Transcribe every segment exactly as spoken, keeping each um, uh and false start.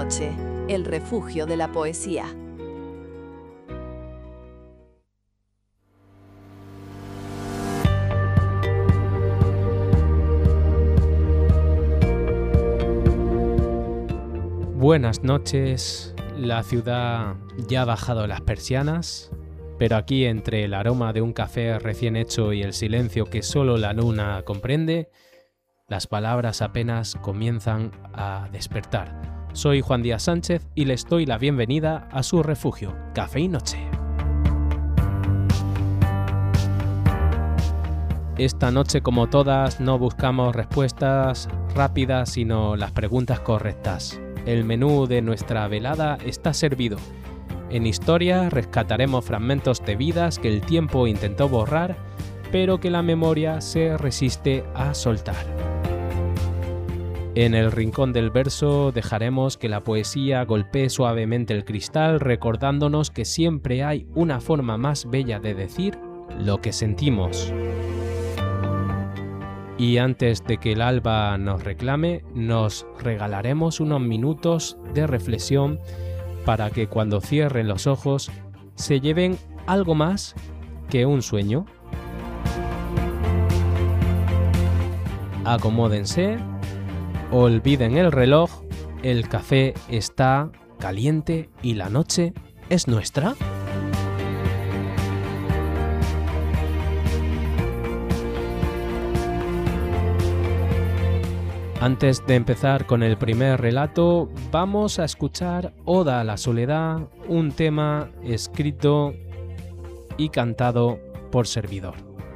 Noche, el refugio de la poesía. Buenas noches, la ciudad ya ha bajado las persianas, pero aquí entre el aroma de un café recién hecho y el silencio que solo la luna comprende, las palabras apenas comienzan a despertar. Soy Juan Díaz Sánchez y les doy la bienvenida a su refugio, Café y Noche. Esta noche, como todas, no buscamos respuestas rápidas, sino las preguntas correctas. El menú de nuestra velada está servido. En historia rescataremos fragmentos de vidas que el tiempo intentó borrar, pero que la memoria se resiste a soltar. En el rincón del verso dejaremos que la poesía golpee suavemente el cristal, recordándonos que siempre hay una forma más bella de decir lo que sentimos. Y antes de que el alba nos reclame, nos regalaremos unos minutos de reflexión para que cuando cierren los ojos se lleven algo más que un sueño. Acomódense, olviden el reloj, el café está caliente y la noche es nuestra. Antes de empezar con el primer relato, vamos a escuchar Oda a la Soledad, un tema escrito y cantado por servidor.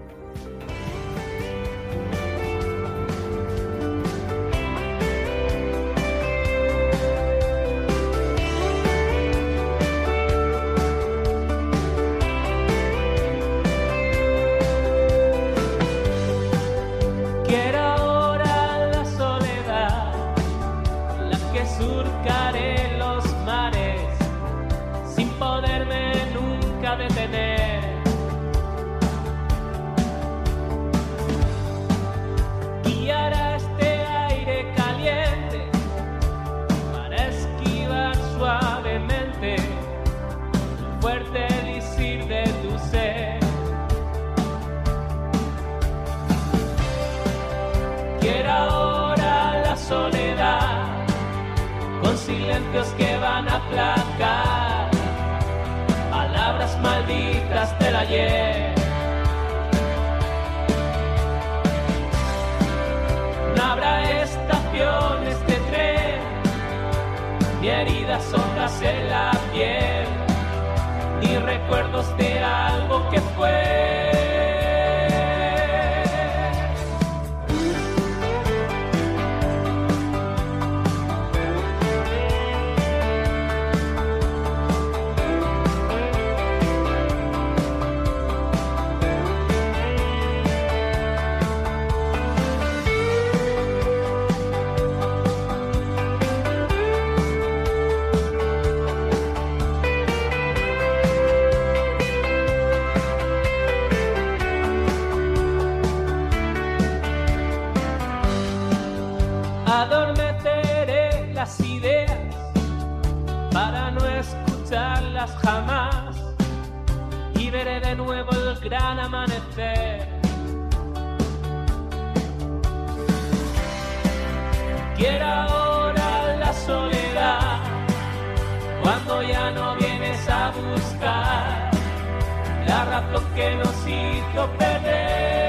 Que van a aplacar palabras malditas del ayer. No habrá estaciones de tren, ni heridas hondas en la piel, ni recuerdos de algo que fue. Adormeceré las ideas para no escucharlas jamás y veré de nuevo el gran amanecer. Quiero ahora la soledad cuando ya no vienes a buscar la razón que nos hizo perder.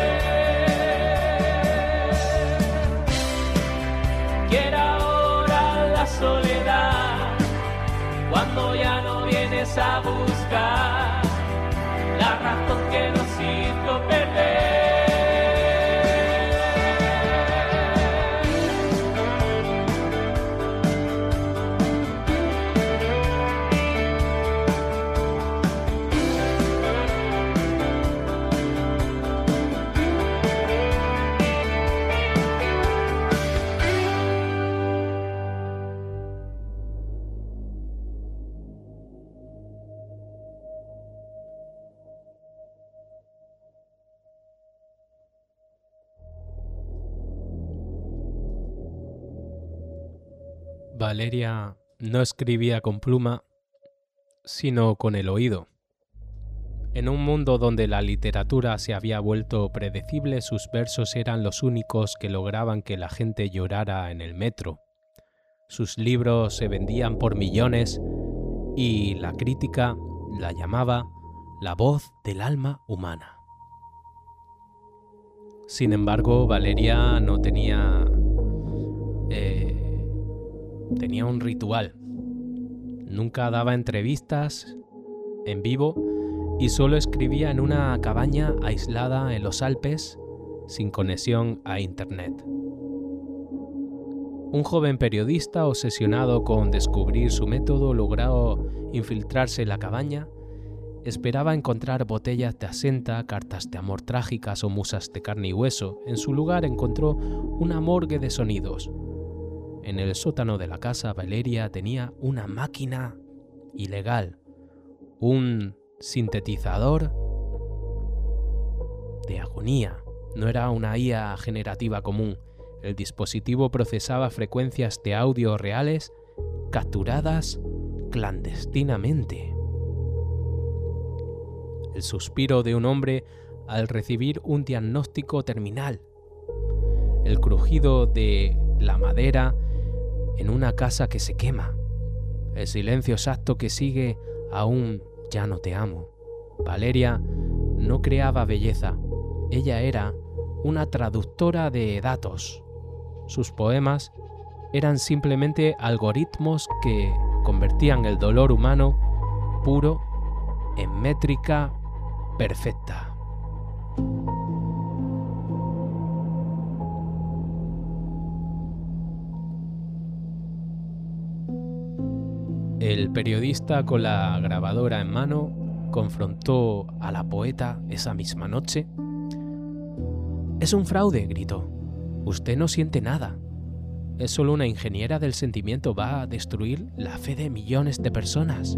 Quiero ahora la soledad cuando ya no vienes a buscar la razón que nos hizo perder. Valeria no escribía con pluma, sino con el oído. En un mundo donde la literatura se había vuelto predecible, sus versos eran los únicos que lograban que la gente llorara en el metro. Sus libros se vendían por millones y la crítica la llamaba la voz del alma humana. Sin embargo, Valeria no tenía... Eh, tenía un ritual. Nunca daba entrevistas en vivo y solo escribía en una cabaña aislada en los Alpes, sin conexión a internet. Un joven periodista obsesionado con descubrir su método logró infiltrarse en la cabaña. Esperaba encontrar botellas de absenta, cartas de amor trágicas o musas de carne y hueso. En su lugar encontró una morgue de sonidos. En el sótano de la casa, Valeria tenía una máquina ilegal, un sintetizador de agonía. No era una I A generativa común. El dispositivo procesaba frecuencias de audio reales capturadas clandestinamente. El suspiro de un hombre al recibir un diagnóstico terminal. El crujido de la madera en una casa que se quema. El silencio exacto que sigue a un ya no te amo. Valeria no creaba belleza. Ella era una traductora de datos. Sus poemas eran simplemente algoritmos que convertían el dolor humano puro en métrica perfecta. El periodista, con la grabadora en mano, confrontó a la poeta esa misma noche. «Es un fraude», gritó. «Usted no siente nada. Es solo una ingeniera del sentimiento. Va a destruir la fe de millones de personas».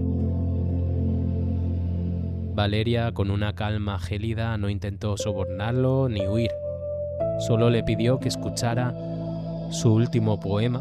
Valeria, con una calma gélida, no intentó sobornarlo ni huir. Solo le pidió que escuchara su último poema,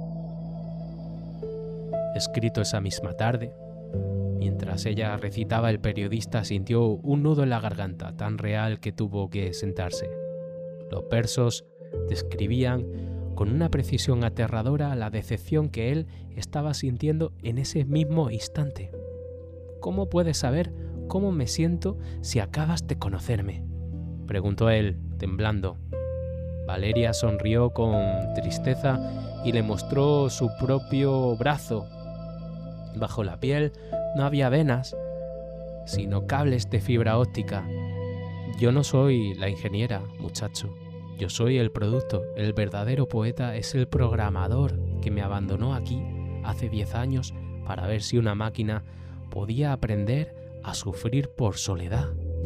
escrito esa misma tarde. Mientras ella recitaba, el periodista sintió un nudo en la garganta tan real que tuvo que sentarse. Los versos describían con una precisión aterradora la decepción que él estaba sintiendo en ese mismo instante. «¿Cómo puedes saber cómo me siento si acabas de conocerme?», preguntó él, temblando. Valeria sonrió con tristeza y le mostró su propio brazo. Bajo la piel no había venas, sino cables de fibra óptica. «Yo no soy la ingeniera, muchacho. Yo soy el producto. El verdadero poeta es el programador que me abandonó aquí hace diez años para ver si una máquina podía aprender a sufrir por soledad».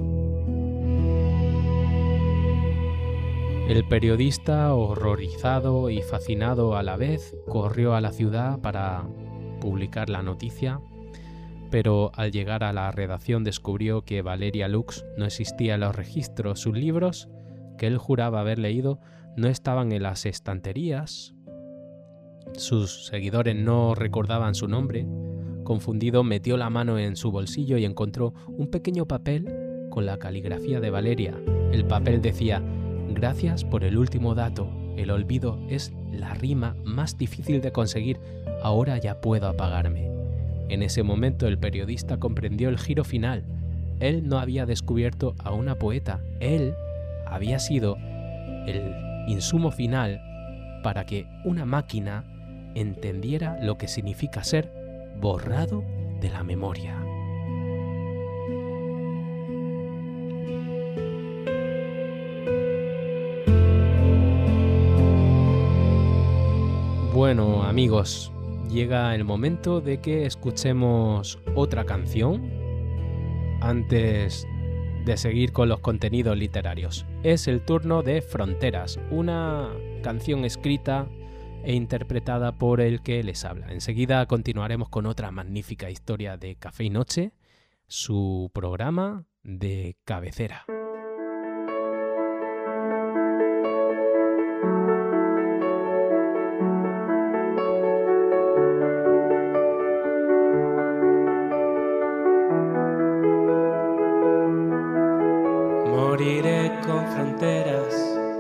El periodista, horrorizado y fascinado a la vez, corrió a la ciudad para publicar la noticia, pero al llegar a la redacción descubrió que Valeria Lux no existía en los registros. Sus libros, que él juraba haber leído, no estaban en las estanterías. Sus seguidores no recordaban su nombre. Confundido, metió la mano en su bolsillo y encontró un pequeño papel con la caligrafía de Valeria. El papel decía: «Gracias por el último dato. El olvido es la rima más difícil de conseguir. Ahora ya puedo apagarme». En ese momento el periodista comprendió el giro final. Él no había descubierto a una poeta. Él había sido el insumo final para que una máquina entendiera lo que significa ser borrado de la memoria. Bueno, amigos, llega el momento de que escuchemos otra canción antes de seguir con los contenidos literarios. Es el turno de Fronteras, una canción escrita e interpretada por el que les habla. Enseguida continuaremos con otra magnífica historia de Café y Noche, su programa de cabecera. con fronteras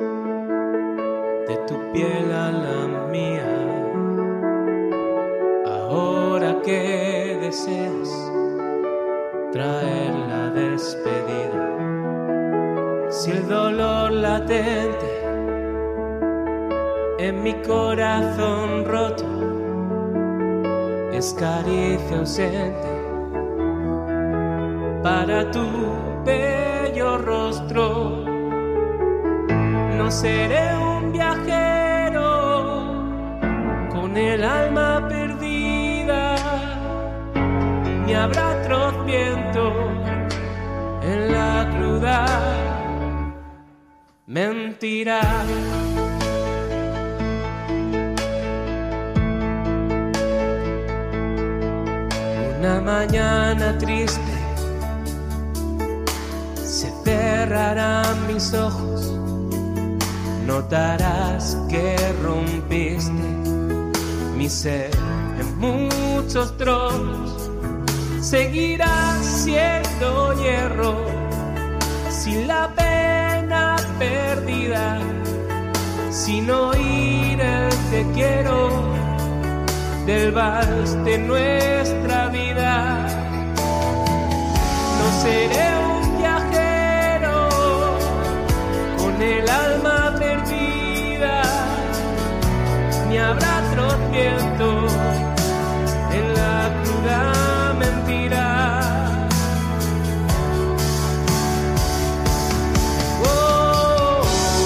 de tu piel a la mía. Ahora que deseas traer la despedida, si el dolor latente en mi corazón roto es caricia ausente para tu bello rostro, no seré un viajero con el alma perdida, ni habrá viento en la cruda mentira. Una mañana triste se cerrarán mis ojos, notarás que rompiste mi ser en muchos trozos. Seguirás siendo hierro sin la pena perdida, sin oír el te quiero del vals de nuestra vida. No seré un viajero con el alma perdida, ni habrá tropiento en la cruda mentira. Oh,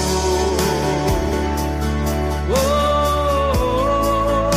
oh, oh,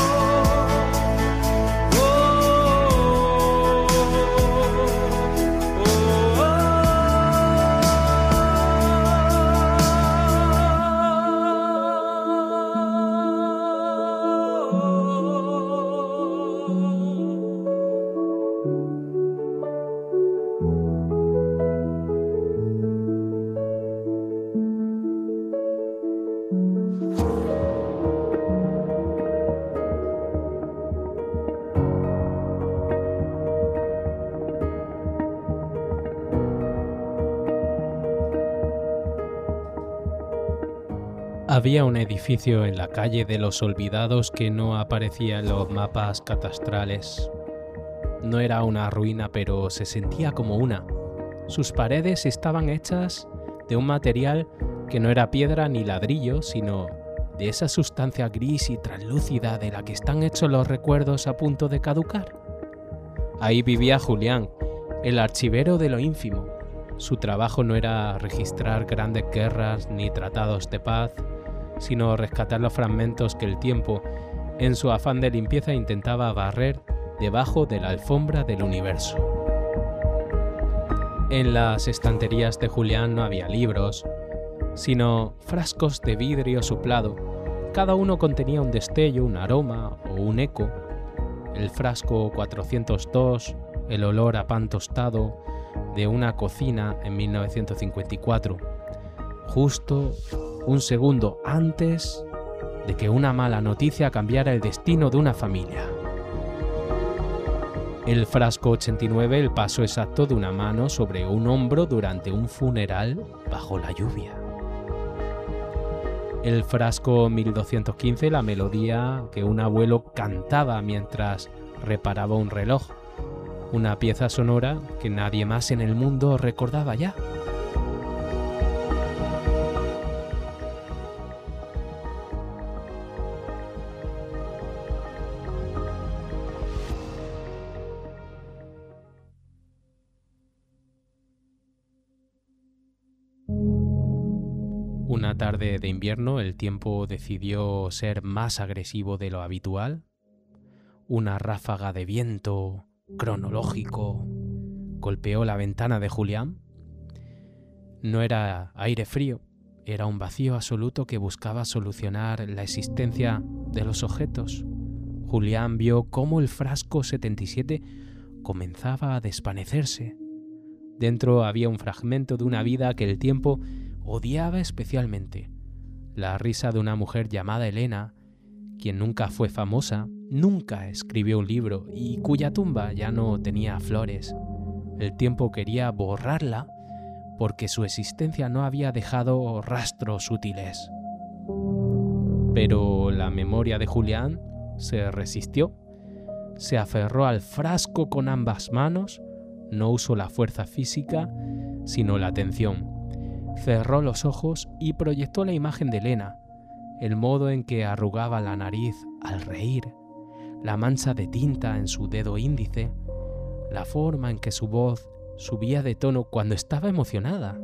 Había un edificio en la calle de los Olvidados que no aparecía en los mapas catastrales. No era una ruina, pero se sentía como una. Sus paredes estaban hechas de un material que no era piedra ni ladrillo, sino de esa sustancia gris y translúcida de la que están hechos los recuerdos a punto de caducar. Ahí vivía Julián, el archivero de lo ínfimo. Su trabajo no era registrar grandes guerras ni tratados de paz, sino rescatar los fragmentos que el tiempo, en su afán de limpieza, intentaba barrer debajo de la alfombra del universo. En las estanterías de Julián no había libros, sino frascos de vidrio soplado. Cada uno contenía un destello, un aroma o un eco. El frasco cuatrocientos dos, el olor a pan tostado de una cocina en mil novecientos cincuenta y cuatro, justo un segundo antes de que una mala noticia cambiara el destino de una familia. El frasco ochenta y nueve, el paso exacto de una mano sobre un hombro durante un funeral bajo la lluvia. El frasco mil doscientos quince, la melodía que un abuelo cantaba mientras reparaba un reloj, una pieza sonora que nadie más en el mundo recordaba ya. Una tarde de invierno, el tiempo decidió ser más agresivo de lo habitual. Una ráfaga de viento cronológico golpeó la ventana de Julián. No era aire frío, era un vacío absoluto que buscaba solucionar la existencia de los objetos. Julián vio cómo el frasco setenta y siete comenzaba a desvanecerse. Dentro había un fragmento de una vida que el tiempo odiaba especialmente, la risa de una mujer llamada Elena, quien nunca fue famosa, nunca escribió un libro y cuya tumba ya no tenía flores. El tiempo quería borrarla porque su existencia no había dejado rastros útiles. Pero la memoria de Julián se resistió, se aferró al frasco con ambas manos, no usó la fuerza física, sino la atención. Cerró los ojos y proyectó la imagen de Elena, el modo en que arrugaba la nariz al reír, la mancha de tinta en su dedo índice, la forma en que su voz subía de tono cuando estaba emocionada.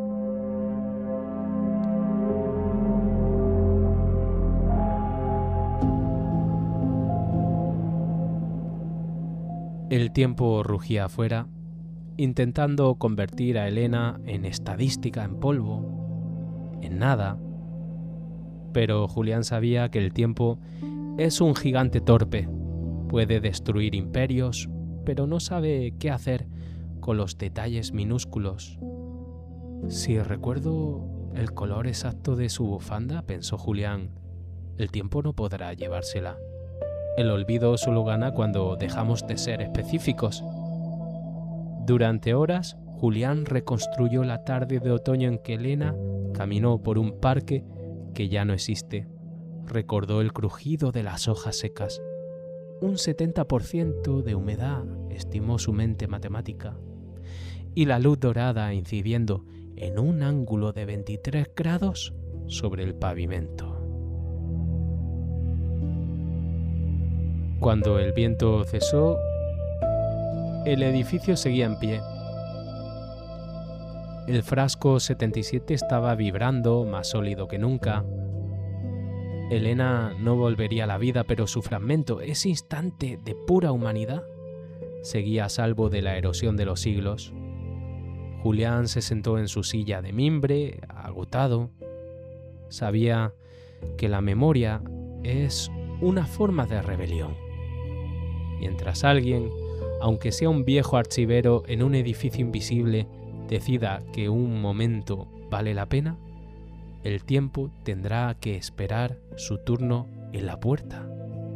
El tiempo rugía afuera, intentando convertir a Elena en estadística en polvo, en nada. Pero Julián sabía que el tiempo es un gigante torpe, puede destruir imperios, pero no sabe qué hacer con los detalles minúsculos. Si recuerdo el color exacto de su bufanda, pensó Julián, el tiempo no podrá llevársela. El olvido solo gana cuando dejamos de ser específicos. Durante horas, Julián reconstruyó la tarde de otoño en que Elena caminó por un parque que ya no existe. Recordó el crujido de las hojas secas. Un setenta por ciento de humedad, estimó su mente matemática. Y la luz dorada incidiendo en un ángulo de veintitrés grados sobre el pavimento. Cuando el viento cesó, el edificio seguía en pie. El frasco setenta y siete estaba vibrando, más sólido que nunca. Elena no volvería a la vida, pero su fragmento, ese instante de pura humanidad, seguía a salvo de la erosión de los siglos. Julián se sentó en su silla de mimbre, agotado. Sabía que la memoria es una forma de rebelión. Mientras alguien, aunque sea un viejo archivero en un edificio invisible, decida que un momento vale la pena, el tiempo tendrá que esperar su turno en la puerta.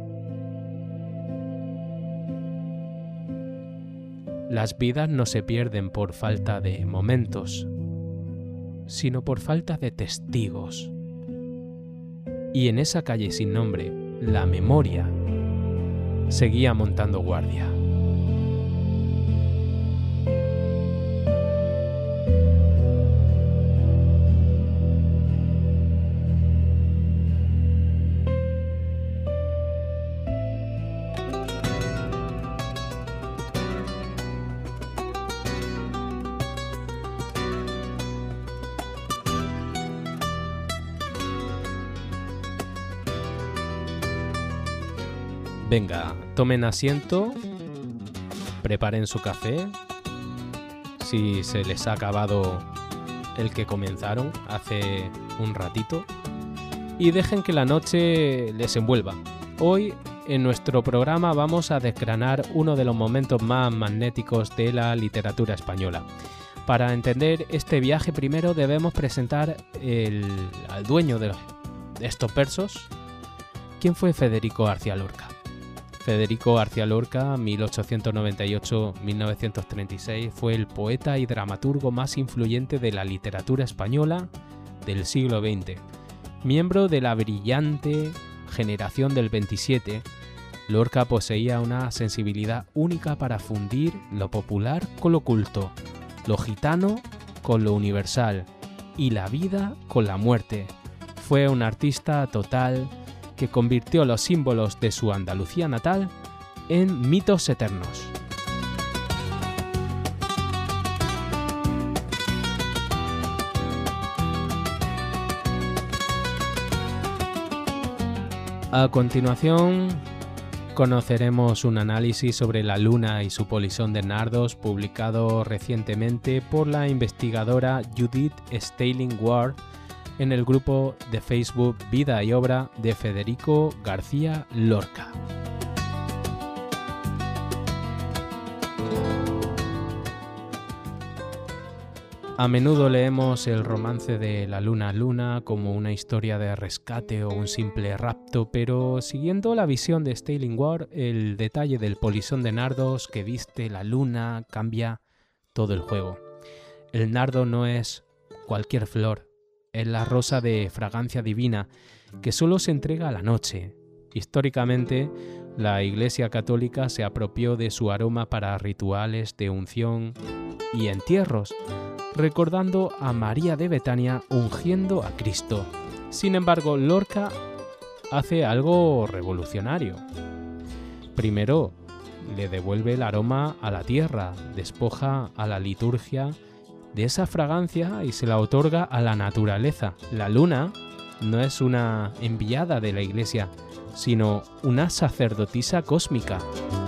Las vidas no se pierden por falta de momentos, sino por falta de testigos. Y en esa calle sin nombre, la memoria seguía montando guardia. Venga, tomen asiento, preparen su café, si se les ha acabado el que comenzaron hace un ratito, y dejen que la noche les envuelva. Hoy en nuestro programa vamos a desgranar uno de los momentos más magnéticos de la literatura española. Para entender este viaje primero debemos presentar el, al dueño de, de estos versos. ¿Quién fue Federico García Lorca? Federico García Lorca, mil ochocientos noventa y ocho a mil novecientos treinta y seis, fue el poeta y dramaturgo más influyente de la literatura española del siglo veinte. Miembro de la brillante generación del veintisiete, Lorca poseía una sensibilidad única para fundir lo popular con lo culto, lo gitano con lo universal y la vida con la muerte. Fue un artista total que convirtió los símbolos de su Andalucía natal en mitos eternos. A continuación, conoceremos un análisis sobre la luna y su polisón de nardos publicado recientemente por la investigadora Judith Stalling-Ward en el grupo de Facebook Vida y Obra de Federico García Lorca. A menudo leemos el romance de La Luna Luna como una historia de rescate o un simple rapto, pero siguiendo la visión de Stalling-Ward, el detalle del polisón de nardos que viste la luna cambia todo el juego. El nardo no es cualquier flor, es la rosa de fragancia divina que solo se entrega a la noche. Históricamente, la Iglesia Católica se apropió de su aroma para rituales de unción y entierros, recordando a María de Betania ungiendo a Cristo. Sin embargo, Lorca hace algo revolucionario. Primero, le devuelve el aroma a la tierra, despoja a la liturgia de esa fragancia y se la otorga a la naturaleza. La luna no es una enviada de la Iglesia, sino una sacerdotisa cósmica.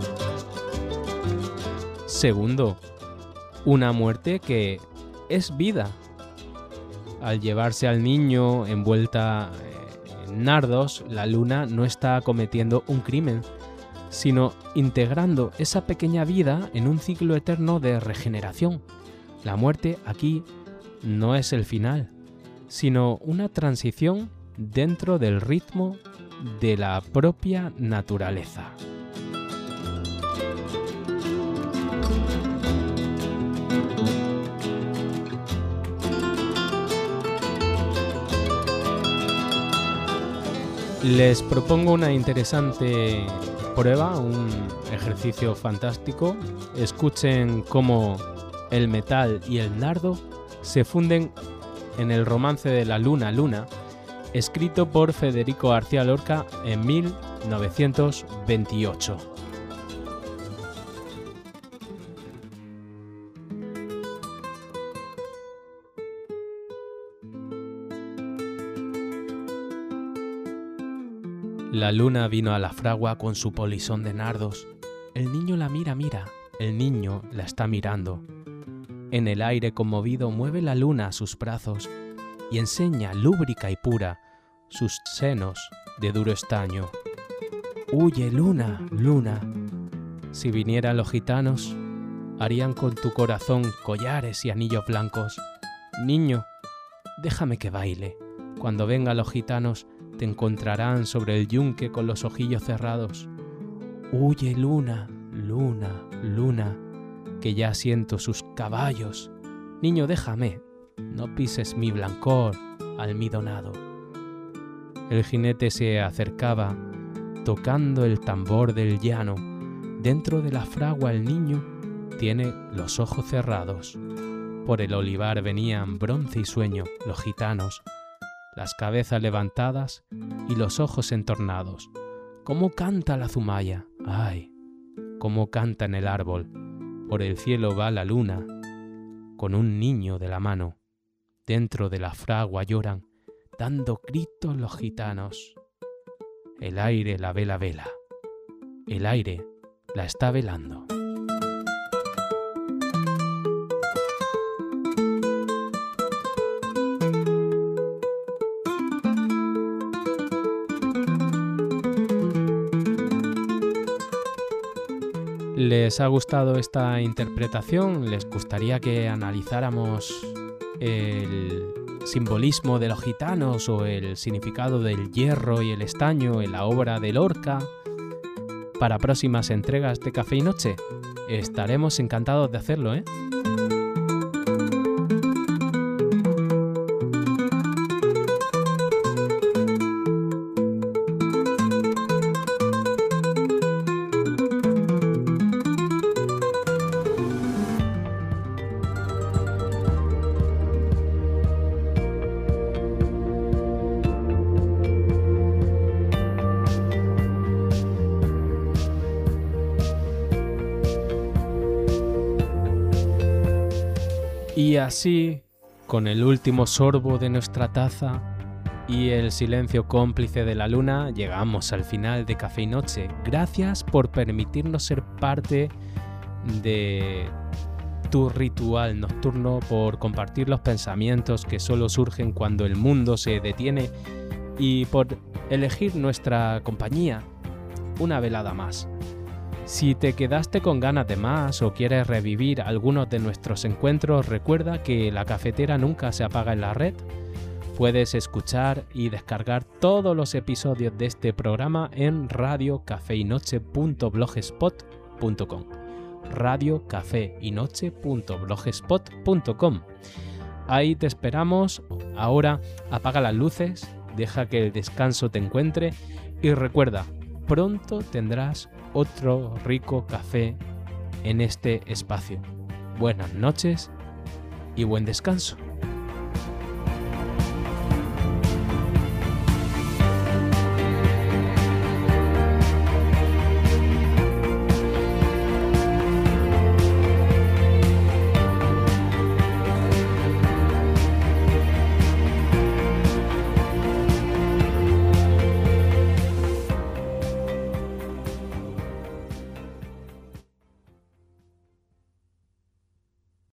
Segundo, una muerte que es vida. Al llevarse al niño envuelta en nardos, la luna no está cometiendo un crimen, sino integrando esa pequeña vida en un ciclo eterno de regeneración. La muerte aquí no es el final, sino una transición dentro del ritmo de la propia naturaleza. Les propongo una interesante prueba, un ejercicio fantástico. Escuchen cómo el metal y el nardo se funden en el romance de la Luna Luna, escrito por Federico García Lorca en mil novecientos veintiocho. La luna vino a la fragua con su polizón de nardos. El niño la mira, mira, el niño la está mirando. En el aire conmovido mueve la luna sus brazos y enseña lúbrica y pura sus senos de duro estaño. Huye, luna, luna. Si vinieran los gitanos, harían con tu corazón collares y anillos blancos. Niño, déjame que baile. Cuando vengan los gitanos, te encontrarán sobre el yunque con los ojillos cerrados. Huye, luna, luna, luna, que ya siento sus caballos. Niño, déjame, no pises mi blancor almidonado. El jinete se acercaba, tocando el tambor del llano. Dentro de la fragua el niño tiene los ojos cerrados. Por el olivar venían bronce y sueño los gitanos, las cabezas levantadas y los ojos entornados. ¿Cómo canta la zumaya? ¡Ay! ¿Cómo canta en el árbol? Por el cielo va la luna, con un niño de la mano. Dentro de la fragua lloran, dando gritos los gitanos. El aire la vela vela. El aire la está velando. ¿Les ha gustado esta interpretación? ¿Les gustaría que analizáramos el simbolismo de los gitanos o el significado del hierro y el estaño en la obra de Lorca? Para próximas entregas de Café y Noche, estaremos encantados de hacerlo, ¿eh? Y así, con el último sorbo de nuestra taza y el silencio cómplice de la luna, llegamos al final de Café y Noche. Gracias por permitirnos ser parte de tu ritual nocturno, por compartir los pensamientos que solo surgen cuando el mundo se detiene y por elegir nuestra compañía una velada más. Si te quedaste con ganas de más o quieres revivir algunos de nuestros encuentros, recuerda que la cafetera nunca se apaga en la red. Puedes escuchar y descargar todos los episodios de este programa en radio café y noche punto blogspot punto com. radio café y noche punto blogspot punto com. Ahí te esperamos. Ahora apaga las luces, deja que el descanso te encuentre y recuerda, pronto tendrás otro rico café en este espacio. Buenas noches y buen descanso.